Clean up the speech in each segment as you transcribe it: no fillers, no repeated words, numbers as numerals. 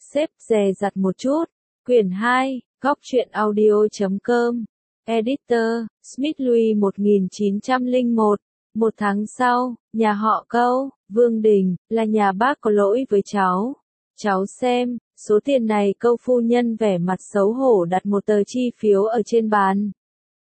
xếp dè dặt một chút. Quyển 2, Góc truyện audio.com. Editor, Smith Louis 1901. Một tháng sau, nhà họ Câu, Vương Đình, là nhà bác có lỗi với cháu. Cháu xem, số tiền này. Câu phu nhân vẻ mặt xấu hổ đặt một tờ chi phiếu ở trên bàn.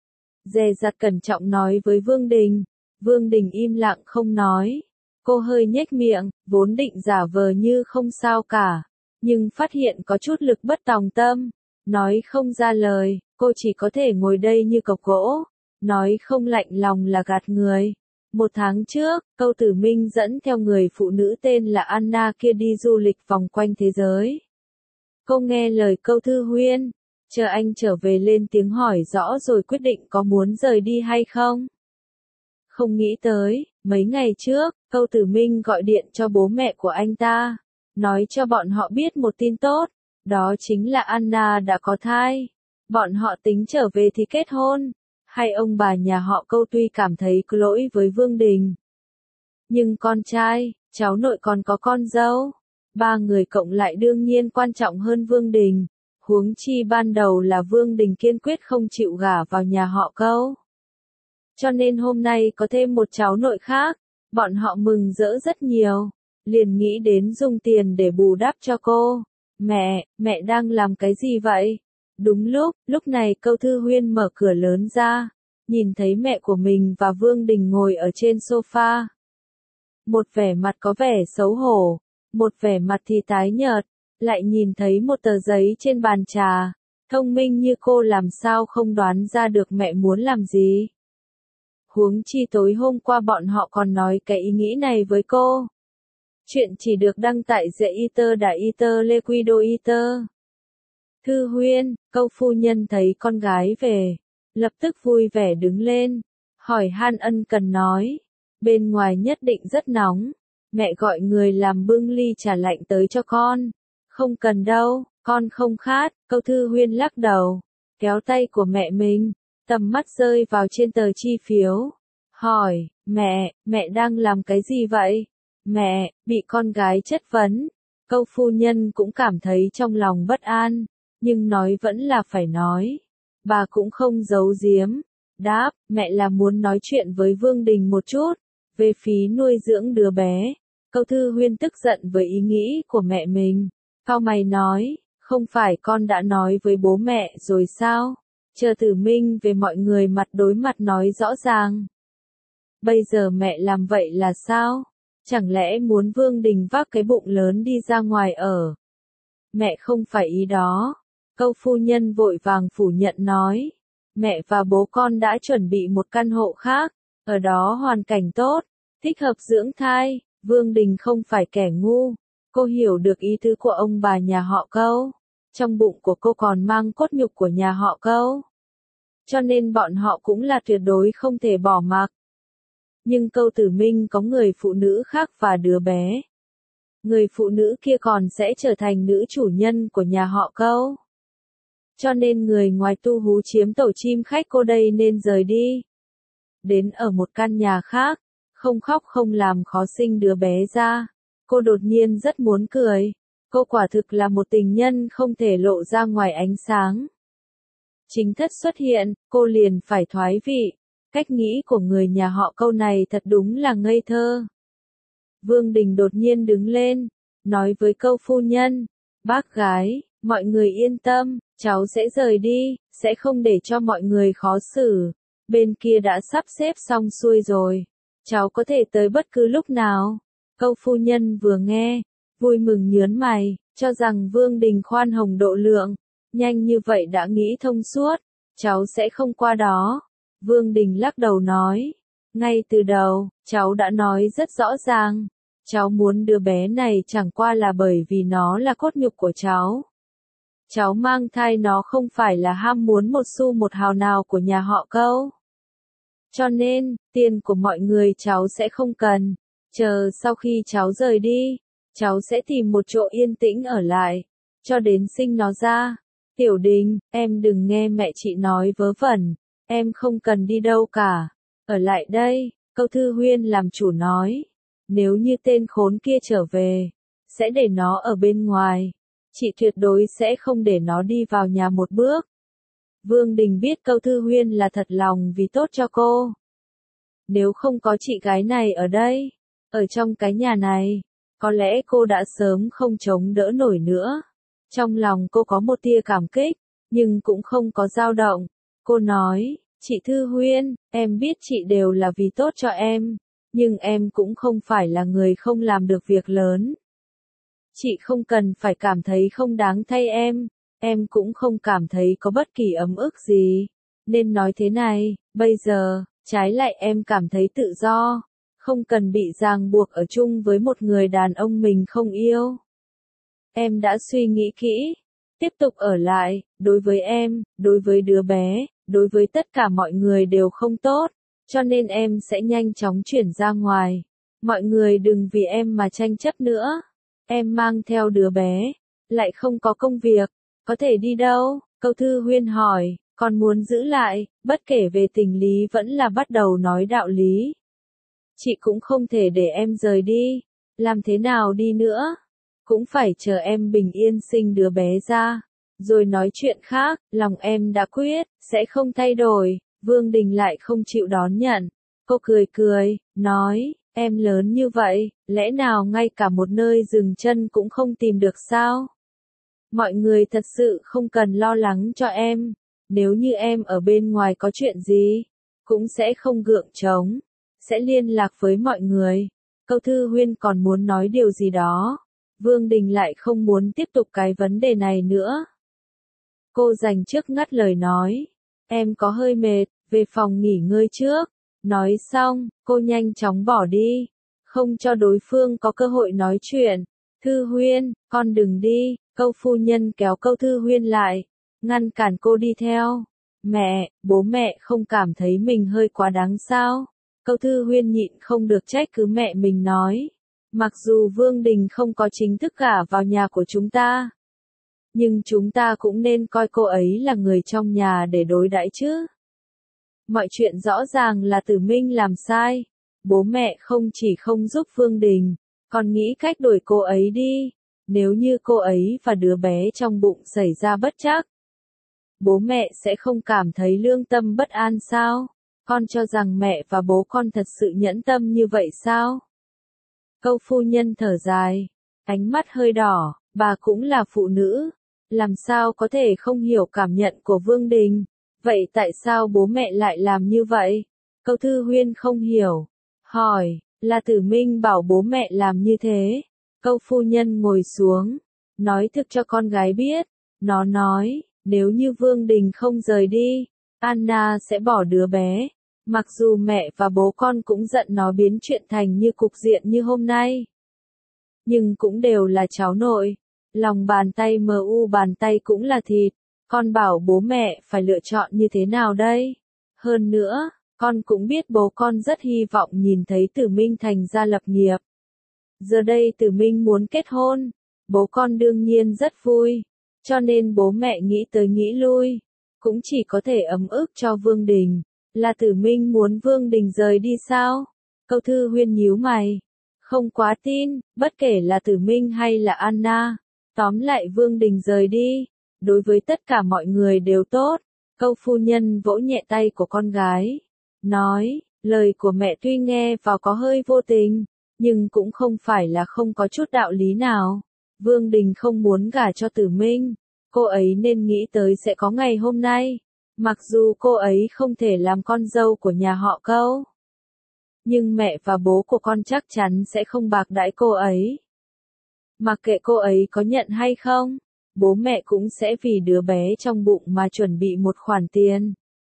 Dè dặt cẩn trọng nói với Vương Đình. Vương Đình im lặng không nói. Cô hơi nhếch miệng, vốn định giả vờ như không sao cả. Nhưng phát hiện có chút lực bất tòng tâm. Nói không ra lời, cô chỉ có thể ngồi đây như cọc gỗ. Nói không lạnh lòng là gạt người. Một tháng trước, Câu Tử Minh dẫn theo người phụ nữ tên là Anna kia đi du lịch vòng quanh thế giới. Cô nghe lời Câu Thư Huyên, chờ anh trở về lên tiếng hỏi rõ rồi quyết định có muốn rời đi hay không. Không nghĩ tới, mấy ngày trước, Câu Tử Minh gọi điện cho bố mẹ của anh ta, nói cho bọn họ biết một tin tốt, đó chính là Anna đã có thai. Bọn họ tính trở về thì kết hôn. Hay ông bà nhà họ Câu tuy cảm thấy có lỗi với Vương Đình. Nhưng con trai, cháu nội còn có con dâu. Ba người cộng lại đương nhiên quan trọng hơn Vương Đình. Huống chi ban đầu là Vương Đình kiên quyết không chịu gả vào nhà họ Câu. Cho nên hôm nay có thêm một cháu nội khác, bọn họ mừng rỡ rất nhiều. Liền nghĩ đến dùng tiền để bù đắp cho cô. Mẹ đang làm cái gì vậy? Đúng lúc này Câu Thư Huyên mở cửa lớn ra, nhìn thấy mẹ của mình và Vương Đình ngồi ở trên sofa. Một vẻ mặt có vẻ xấu hổ, một vẻ mặt thì tái nhợt, lại nhìn thấy một tờ giấy trên bàn trà. Thông minh như cô làm sao không đoán ra được mẹ muốn làm gì. Huống chi tối hôm qua bọn họ còn nói cái ý nghĩ này với cô. Chuyện chỉ được đăng tại The Eater Đã Eater Liquido Eater. Thư Huyên, Câu phu nhân thấy con gái về, lập tức vui vẻ đứng lên, hỏi han ân cần nói, bên ngoài nhất định rất nóng, mẹ gọi người làm bưng ly trà lạnh tới cho con. Không cần đâu, con không khát. Câu Thư Huyên lắc đầu, kéo tay của mẹ mình, tầm mắt rơi vào trên tờ chi phiếu, hỏi, mẹ đang làm cái gì vậy? Mẹ, bị con gái chất vấn. Câu phu nhân cũng cảm thấy trong lòng bất an, nhưng nói vẫn là phải nói. Bà cũng không giấu giếm, đáp, mẹ là muốn nói chuyện với Vương Đình một chút, về phí nuôi dưỡng đứa bé. Câu Thư Huyên tức giận với ý nghĩ của mẹ mình, cau mày nói, không phải con đã nói với bố mẹ rồi sao? Chờ Tử Minh về mọi người mặt đối mặt nói rõ ràng. Bây giờ mẹ làm vậy là sao? Chẳng lẽ muốn Vương Đình vác cái bụng lớn đi ra ngoài ở? Mẹ không phải ý đó. Câu phu nhân vội vàng phủ nhận nói. Mẹ và bố con đã chuẩn bị một căn hộ khác, ở đó hoàn cảnh tốt, thích hợp dưỡng thai. Vương Đình không phải kẻ ngu. Cô hiểu được ý tứ của ông bà nhà họ Câu. Trong bụng của cô còn mang cốt nhục của nhà họ Câu. Cho nên bọn họ cũng là tuyệt đối không thể bỏ mặc. Nhưng Câu Tử Minh có người phụ nữ khác và đứa bé. Người phụ nữ kia còn sẽ trở thành nữ chủ nhân của nhà họ Câu. Cho nên người ngoài tu hú chiếm tổ chim khách cô đây nên rời đi. Đến ở một căn nhà khác, không khóc không làm khó sinh đứa bé ra. Cô đột nhiên rất muốn cười. Cô quả thực là một tình nhân không thể lộ ra ngoài ánh sáng. Chính thất xuất hiện, cô liền phải thoái vị. Cách nghĩ của người nhà họ Câu này thật đúng là ngây thơ. Vương Đình đột nhiên đứng lên, nói với Câu phu nhân, bác gái, mọi người yên tâm, cháu sẽ rời đi, sẽ không để cho mọi người khó xử. Bên kia đã sắp xếp xong xuôi rồi, cháu có thể tới bất cứ lúc nào. Câu phu nhân vừa nghe, vui mừng nhớn mày, cho rằng Vương Đình khoan hồng độ lượng, nhanh như vậy đã nghĩ thông suốt, cháu sẽ không qua đó. Vương Đình lắc đầu nói, ngay từ đầu, cháu đã nói rất rõ ràng, cháu muốn đứa bé này chẳng qua là bởi vì nó là cốt nhục của cháu. Cháu mang thai nó không phải là ham muốn một xu một hào nào của nhà họ Câu. Cho nên, tiền của mọi người cháu sẽ không cần, chờ sau khi cháu rời đi, cháu sẽ tìm một chỗ yên tĩnh ở lại, cho đến sinh nó ra. Tiểu Đình, em đừng nghe mẹ chị nói vớ vẩn. Em không cần đi đâu cả. Ở lại đây, Câu Thư Huyên làm chủ nói. Nếu như tên khốn kia trở về, sẽ để nó ở bên ngoài. Chị tuyệt đối sẽ không để nó đi vào nhà một bước. Vương Đình biết Câu Thư Huyên là thật lòng vì tốt cho cô. Nếu không có chị gái này ở đây, ở trong cái nhà này, có lẽ cô đã sớm không chống đỡ nổi nữa. Trong lòng cô có một tia cảm kích, nhưng cũng không có dao động. Cô nói, chị Thư Huyên, em biết chị đều là vì tốt cho em, nhưng em cũng không phải là người không làm được việc lớn. Chị không cần phải cảm thấy không đáng thay em cũng không cảm thấy có bất kỳ ấm ức gì. Nên nói thế này, bây giờ, trái lại em cảm thấy tự do, không cần bị ràng buộc ở chung với một người đàn ông mình không yêu. Em đã suy nghĩ kỹ, tiếp tục ở lại, đối với em, đối với đứa bé, đối với tất cả mọi người đều không tốt, cho nên em sẽ nhanh chóng chuyển ra ngoài. Mọi người đừng vì em mà tranh chấp nữa. Em mang theo đứa bé, lại không có công việc, có thể đi đâu? Câu Thư Huyên hỏi, còn muốn giữ lại, bất kể về tình lý vẫn là bắt đầu nói đạo lý. Chị cũng không thể để em rời đi, làm thế nào đi nữa? Cũng phải chờ em bình yên sinh đứa bé ra, rồi nói chuyện khác, lòng em đã quyết, sẽ không thay đổi. Vương Đình lại không chịu đón nhận. Cô cười cười, nói, em lớn như vậy, lẽ nào ngay cả một nơi dừng chân cũng không tìm được sao? Mọi người thật sự không cần lo lắng cho em, nếu như em ở bên ngoài có chuyện gì, cũng sẽ không gượng chống, sẽ liên lạc với mọi người. Câu Thư Huyên còn muốn nói điều gì đó, Vương Đình lại không muốn tiếp tục cái vấn đề này nữa. Cô dành trước ngắt lời nói, em có hơi mệt, về phòng nghỉ ngơi trước. Nói xong, cô nhanh chóng bỏ đi, không cho đối phương có cơ hội nói chuyện. Thư Huyên, con đừng đi. Câu phu nhân kéo Câu Thư Huyên lại, ngăn cản cô đi theo. Mẹ, bố mẹ không cảm thấy mình hơi quá đáng sao? Câu Thư Huyên nhịn không được trách cứ mẹ mình nói. Mặc dù Vương Đình không có chính thức gả vào nhà của chúng ta, nhưng chúng ta cũng nên coi cô ấy là người trong nhà để đối đãi chứ. Mọi chuyện rõ ràng là Tử Minh làm sai. Bố mẹ không chỉ không giúp Vương Đình, còn nghĩ cách đuổi cô ấy đi. Nếu như cô ấy và đứa bé trong bụng xảy ra bất trắc, bố mẹ sẽ không cảm thấy lương tâm bất an sao? Con cho rằng mẹ và bố con thật sự nhẫn tâm như vậy sao? Câu phu nhân thở dài, ánh mắt hơi đỏ, bà cũng là phụ nữ, làm sao có thể không hiểu cảm nhận của Vương Đình? Vậy tại sao bố mẹ lại làm như vậy? Câu Thư Huyên không hiểu, hỏi, là Tử Minh bảo bố mẹ làm như thế. Câu phu nhân ngồi xuống, nói thực cho con gái biết. Nó nói, nếu như Vương Đình không rời đi, Anna sẽ bỏ đứa bé. Mặc dù mẹ và bố con cũng giận nó biến chuyện thành như cục diện như hôm nay, nhưng cũng đều là cháu nội. Lòng bàn tay bàn tay cũng là thịt. Con bảo bố mẹ phải lựa chọn như thế nào đây? Hơn nữa, con cũng biết bố con rất hy vọng nhìn thấy Tử Minh thành gia lập nghiệp. Giờ đây Tử Minh muốn kết hôn, bố con đương nhiên rất vui, cho nên bố mẹ nghĩ tới nghĩ lui, cũng chỉ có thể ấm ức cho Vương Đình. Là Tử Minh muốn Vương Đình rời đi sao? Câu Thư Huyên nhíu mày, không quá tin, bất kể là Tử Minh hay là Anna, tóm lại Vương Đình rời đi, đối với tất cả mọi người đều tốt. Câu phu nhân vỗ nhẹ tay của con gái, nói, lời của mẹ tuy nghe vào có hơi vô tình, nhưng cũng không phải là không có chút đạo lý nào. Vương Đình không muốn gả cho Tử Minh, cô ấy nên nghĩ tới sẽ có ngày hôm nay. Mặc dù cô ấy không thể làm con dâu của nhà họ Câu, nhưng mẹ và bố của con chắc chắn sẽ không bạc đãi cô ấy. Mặc kệ cô ấy có nhận hay không, bố mẹ cũng sẽ vì đứa bé trong bụng mà chuẩn bị một khoản tiền,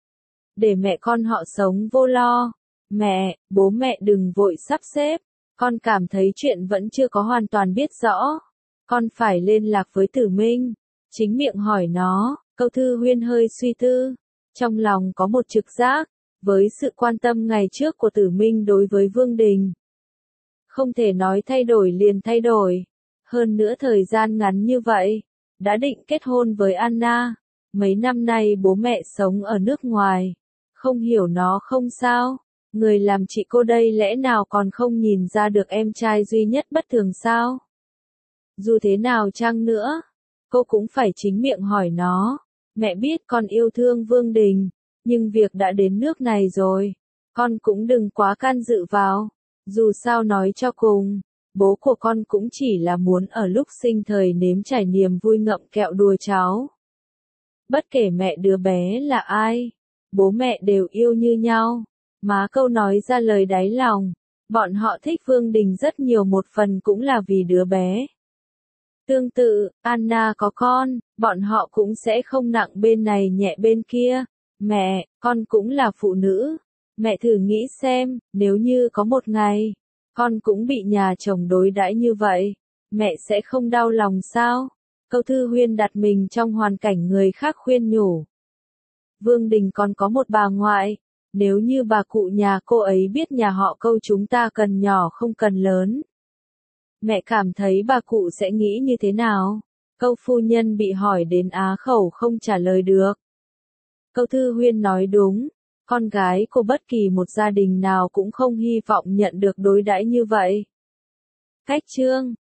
để mẹ con họ sống vô lo. Mẹ, bố mẹ đừng vội sắp xếp, con cảm thấy chuyện vẫn chưa có hoàn toàn biết rõ. Con phải liên lạc với Tử Minh, chính miệng hỏi nó. Câu Thư Huyên hơi suy tư, trong lòng có một trực giác, với sự quan tâm ngày trước của Tử Minh đối với Vương Đình, không thể nói thay đổi liền thay đổi. Hơn nữa thời gian ngắn như vậy, đã định kết hôn với Anna. Mấy năm nay bố mẹ sống ở nước ngoài, không hiểu nó không sao. Người làm chị cô đây lẽ nào còn không nhìn ra được em trai duy nhất bất thường sao? Dù thế nào chăng nữa, cô cũng phải chính miệng hỏi nó. Mẹ biết con yêu thương Vương Đình, nhưng việc đã đến nước này rồi, con cũng đừng quá can dự vào. Dù sao nói cho cùng, bố của con cũng chỉ là muốn ở lúc sinh thời nếm trải niềm vui ngậm kẹo đùa cháu. Bất kể mẹ đứa bé là ai, bố mẹ đều yêu như nhau. Má Câu nói ra lời đáy lòng, bọn họ thích Vương Đình rất nhiều, một phần cũng là vì đứa bé. Tương tự, Anna có con, bọn họ cũng sẽ không nặng bên này nhẹ bên kia. Mẹ, con cũng là phụ nữ. Mẹ thử nghĩ xem, nếu như có một ngày, con cũng bị nhà chồng đối đãi như vậy, mẹ sẽ không đau lòng sao? Câu Thư Huyên đặt mình trong hoàn cảnh người khác khuyên nhủ. Vương Đình còn có một bà ngoại, nếu như bà cụ nhà cô ấy biết nhà họ Câu chúng ta cần nhỏ không cần lớn, mẹ cảm thấy bà cụ sẽ nghĩ như thế nào? Câu phu nhân bị hỏi đến á khẩu không trả lời được. Câu Thư Huyên nói đúng, con gái của bất kỳ một gia đình nào cũng không hy vọng nhận được đối đãi như vậy. Cách chương